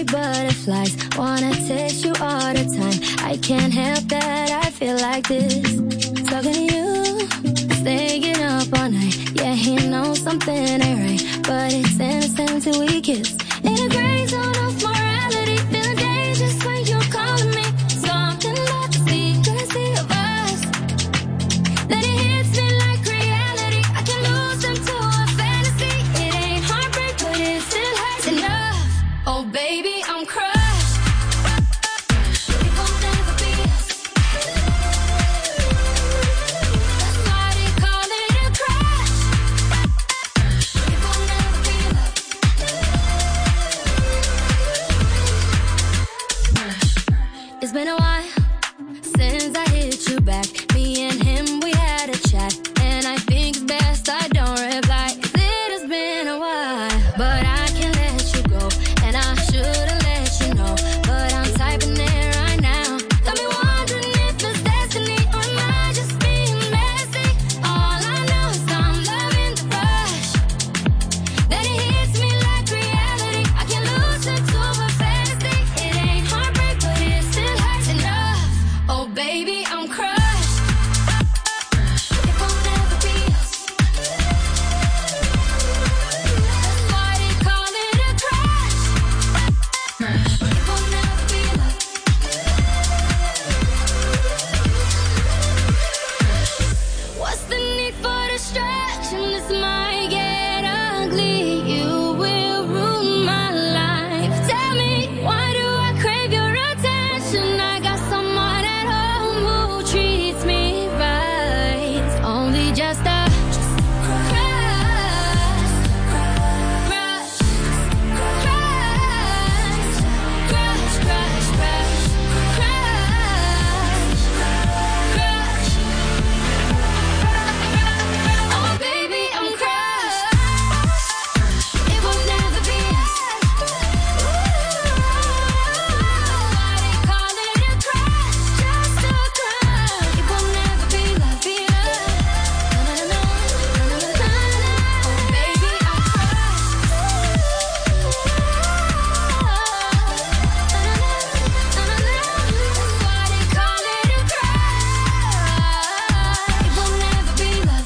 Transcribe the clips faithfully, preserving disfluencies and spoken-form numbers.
me butterflies. Wanna taste you all the time. I can't help that, I feel like this. Talking to you, staying up all night. Yeah, he knows something ain't right, but it's innocent till we kiss. In a gray zone of morality, feeling dangerous when you're calling me. Something about the secrecy of us. Then it hits me like reality. I can lose into a fantasy. It ain't heartbreak, but it still hurts enough. Oh baby, I'm crushed. It will never be us. That's why they call it a crush. It will never be love. It's been a while since I hit you back. Me and him, we had a chat, and I think it's best I don't reply. 'Cause it has been a while, but I can't let you go, and I should've let you know, but I'm typing it right now. Got me wondering if it's destiny, or am I just being messy? All I know is I'm loving the rush. Then it hits me like reality. I can lose it to a fantasy. It ain't heartbreak, but it still hurts enough. Oh baby, I'm crushed. It will never be us. That's why they call it a crush. It will never be love. What's the need for distraction? This might get ugly. You will ruin my life. Tell me, why do I crave your attention? I got someone at home who treats me right. It's only just a crush, crush, crush, crush, crush, crush, crush, crush. Oh baby, I'm crushed. It will never be us. Why they call it a crush? Just a crush. It will never be love, be love. No, no, no, no, no, no, no, no. Oh baby, I'm crushed. That's why they call it a crush. It will never be love.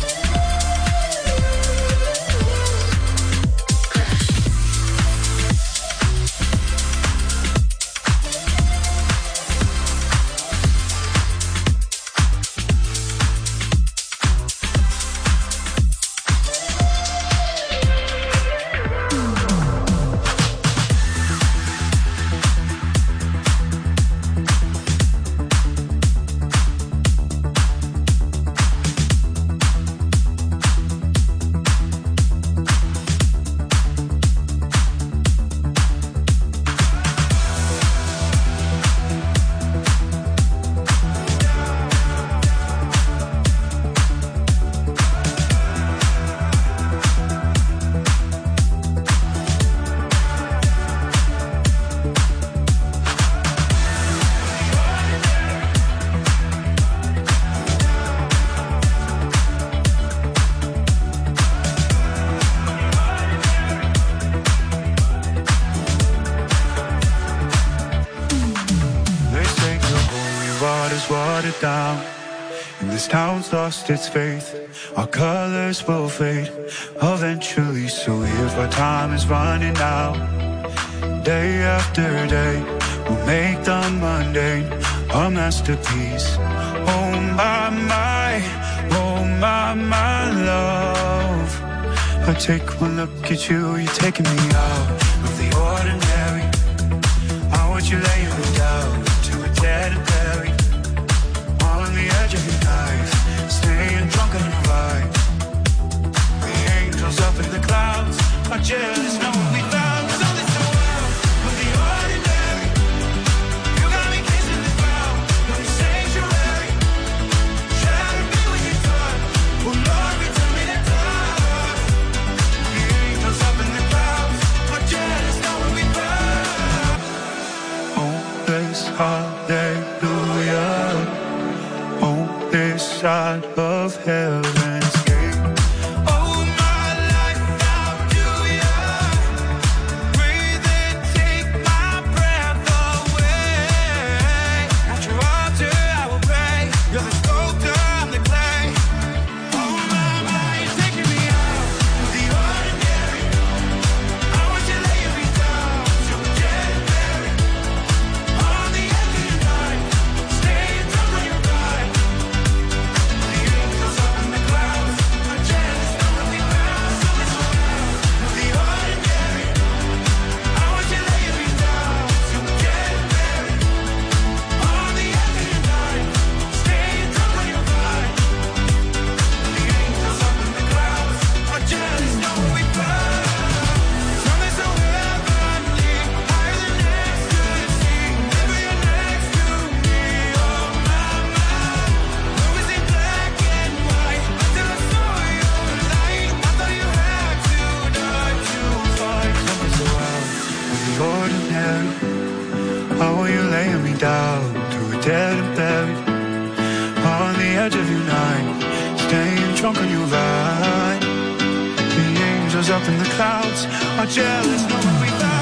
They say the holy water's watered down, and this town's lost its faith. Our colors will fade eventually, so here's why time is running out. Day after day, we'll make the mundane a masterpiece. Oh my, my, oh my, my love. I take one look at you, you're taking me out of the ordinary. I want you laying me down to a dead and buried, on the edge of your knife, staying drunk on the ride. The angels up in the clouds are jealous, know what we found. So this the world of the ordinary. You got me kissing the ground on the sanctuary. Try to be what you thought. Oh Lord, return me to dust. The angels up in the clouds are jealous, know what we found. Oh, this hallelujah. Oh, this side of heaven's gate. Oh, my life, how do you breathe and take my buried on the edge of your night, staying drunk on your ride. The angels up in the clouds are jealous knowing we found.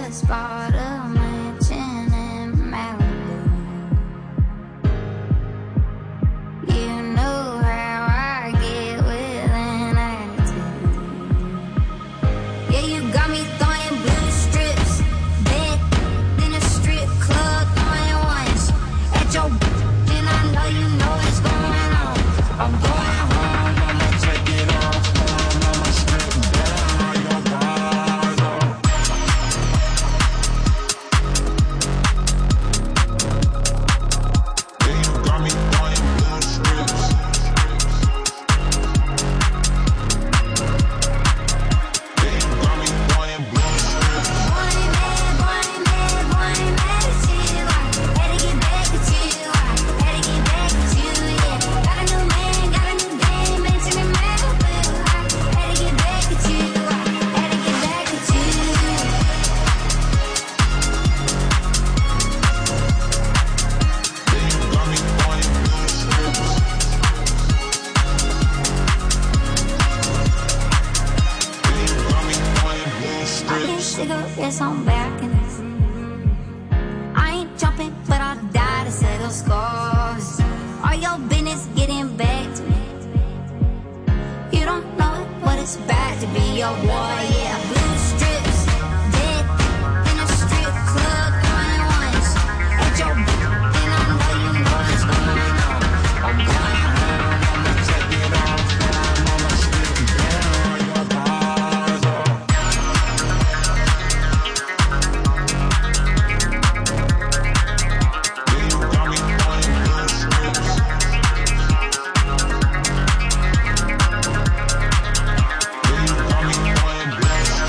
just bought a mansion in Malibu. You know how I get with an attitude. Yeah, you got me throwing blue strips, bed in a strip club, throwing ones at your and I know you know what's going on. I'm going home, I'ma take it off, I'ma strip down your bars off. Yeah, you got me throwing blue strips. Yeah, you got me throwing blue strips. Boy, man, boy, man, boy, man, it's you. I had to get back at you. I had to get back at you, yeah. Got a new man, got a new game, mention in Malibu. I had to get back at you. I had to get back at you. Yeah, you got me throwing blue strips. Yeah, you got me throwing blue strips. Cigarettes on back in this. I ain't jumping, but I'll die to settle scores. All your business getting back to me. You don't know what it's bad to be your war, yeah. Blue strips, dead in a strip club, throwing ones at your and I know you know what's going on. I'm going home, I'ma take it off, I'ma strip down your bars off. Yeah, you got me throwing blue strips. Yeah, you got me throwing blue strips.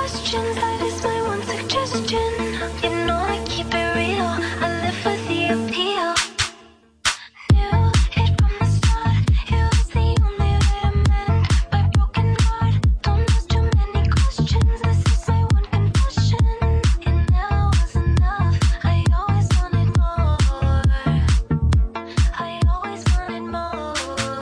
questions, that is my one suggestion. You know I keep it real, I live for the appeal. Knew it from the start, it was the only way to mend my broken heart. Don't ask too many questions, this is my one confession. It never was enough, I always wanted more. I always wanted more.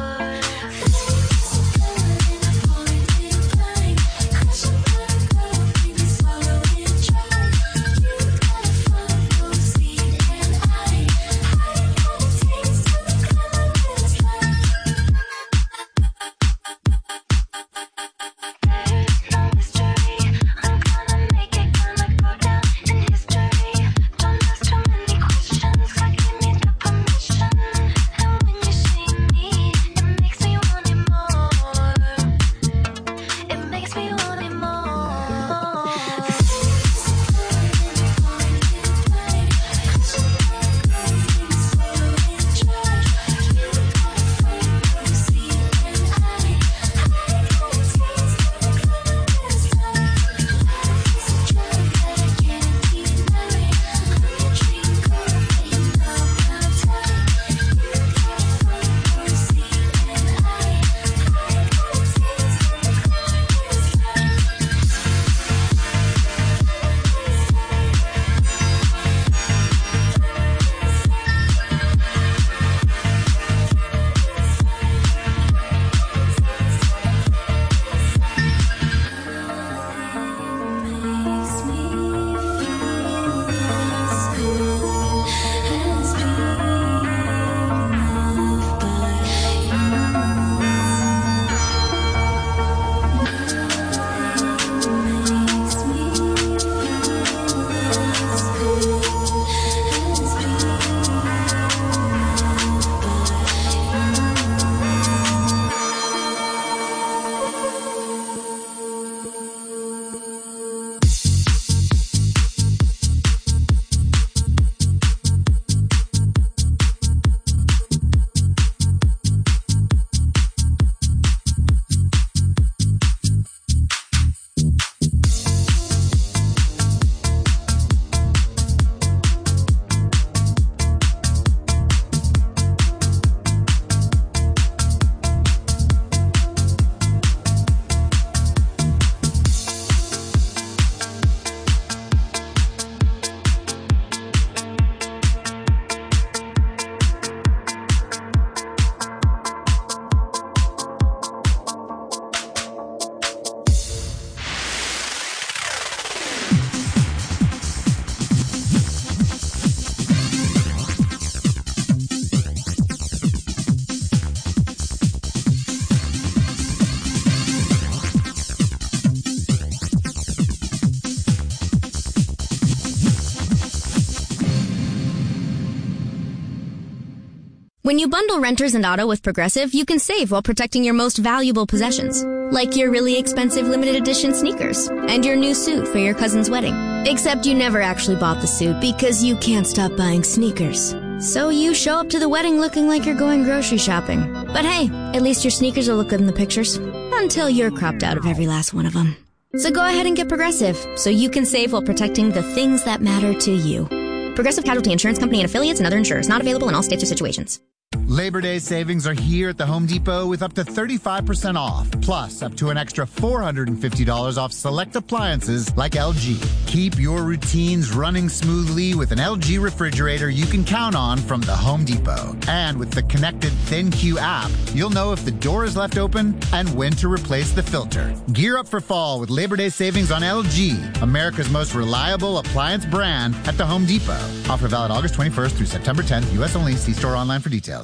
When you bundle renters and auto with Progressive, you can save while protecting your most valuable possessions, like your really expensive limited edition sneakers and your new suit for your cousin's wedding. Except you never actually bought the suit because you can't stop buying sneakers. So you show up to the wedding looking like you're going grocery shopping. But hey, at least your sneakers will look good in the pictures. Until you're cropped out of every last one of them. So go ahead and get Progressive, so you can save while protecting the things that matter to you. Progressive Casualty Insurance Company and affiliates and other insurers. Not available in all states or situations. Labor Day savings are here at the Home Depot with up to thirty-five percent off, plus up to an extra four hundred fifty dollars off select appliances like L G. Keep your routines running smoothly with an L G refrigerator you can count on from the Home Depot. And with the connected ThinQ app, you'll know if the door is left open and when to replace the filter. Gear up for fall with Labor Day savings on L G, America's most reliable appliance brand, at the Home Depot. Offer valid August twenty-first through September tenth, U S only. See store online for details.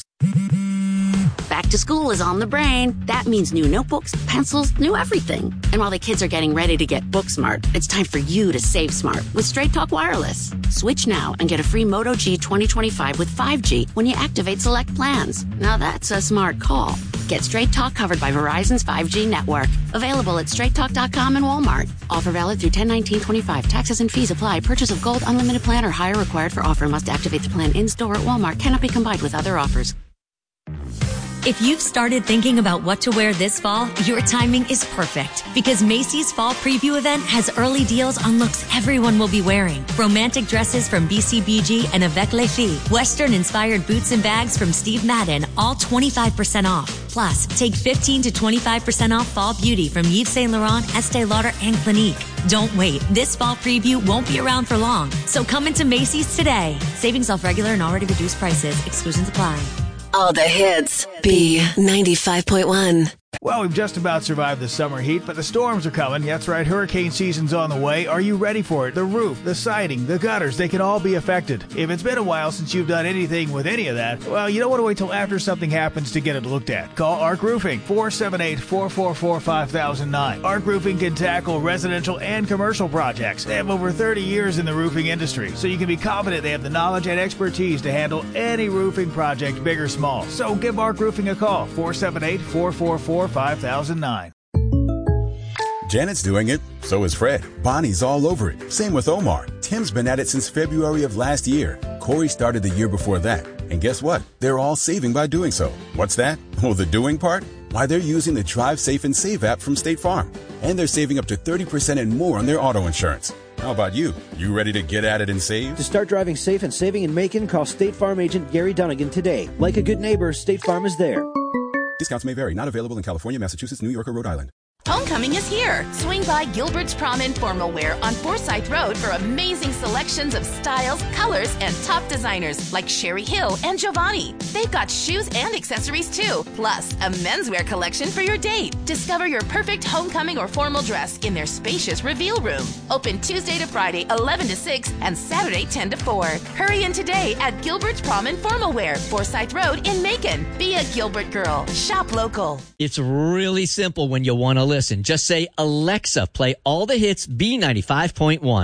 Back to school is on the brain. That means new notebooks, pencils, new everything. And while the kids are getting ready to get book smart, it's time for you to save smart with Straight Talk Wireless. Switch now and get a free Moto G twenty twenty-five with five G when you activate select plans. Now that's a smart call. Get Straight Talk covered by Verizon's five G network. Available at straight talk dot com and Walmart. Offer valid through ten nineteen twenty-five. Taxes and fees apply. Purchase of gold unlimited plan or higher required for offer. Must activate the plan in-store at Walmart. Cannot be combined with other offers. If you've started thinking about what to wear this fall, your timing is perfect because Macy's Fall Preview event has early deals on looks everyone will be wearing. Romantic dresses from B C B G and Avec Les Filles, Western-inspired boots and bags from Steve Madden, all twenty-five percent off. Plus, take fifteen to twenty-five percent off fall beauty from Yves Saint Laurent, Estee Lauder, and Clinique. Don't wait. This fall preview won't be around for long. So come into Macy's today. Savings off regular and already reduced prices. Exclusions apply. All the hits. B ninety-five point one. Well, we've just about survived the summer heat, but the storms are coming. That's right, hurricane season's on the way. Are you ready for it? The roof, the siding, the gutters, they can all be affected. If it's been a while since you've done anything with any of that, well, you don't want to wait till after something happens to get it looked at. Call Arc Roofing, four seven eight, four four four, five thousand nine. Arc Roofing can tackle residential and commercial projects. They have over thirty years in the roofing industry, so you can be confident they have the knowledge and expertise to handle any roofing project, big or small. So give Arc Roofing a call, four seven eight, four four four, five thousand nine. Janet's doing it, so is Fred. Bonnie's all over it. Same with Omar. Tim's been at it since February of last year. Corey started the year before that. And guess what? They're all saving by doing so. What's that? Well, the doing part? Why, they're using the Drive Safe and Save app from State Farm. And they're saving up to thirty percent and more on their auto insurance. How about you? You ready to get at it and save? To start driving safe and saving in Macon, call State Farm agent Gary Dunnigan today. Like a good neighbor, State Farm is there. Discounts may vary. Not available in California, Massachusetts, New York, or Rhode Island. Homecoming is here. Swing by Gilbert's Prom Informal Wear on Forsyth Road for amazing selections of styles, colors, and top designers like Sherry Hill and Giovanni. They've got shoes and accessories too, plus a menswear collection for your date. Discover your perfect homecoming or formal dress in their spacious reveal room. Open Tuesday to Friday, eleven to six, and Saturday, ten to four. Hurry in today at Gilbert's Prom Informal Wear, Forsyth Road in Macon. Be a Gilbert girl. Shop local. It's really simple when you want to listen. Just say, Alexa, play all the hits B ninety-five point one.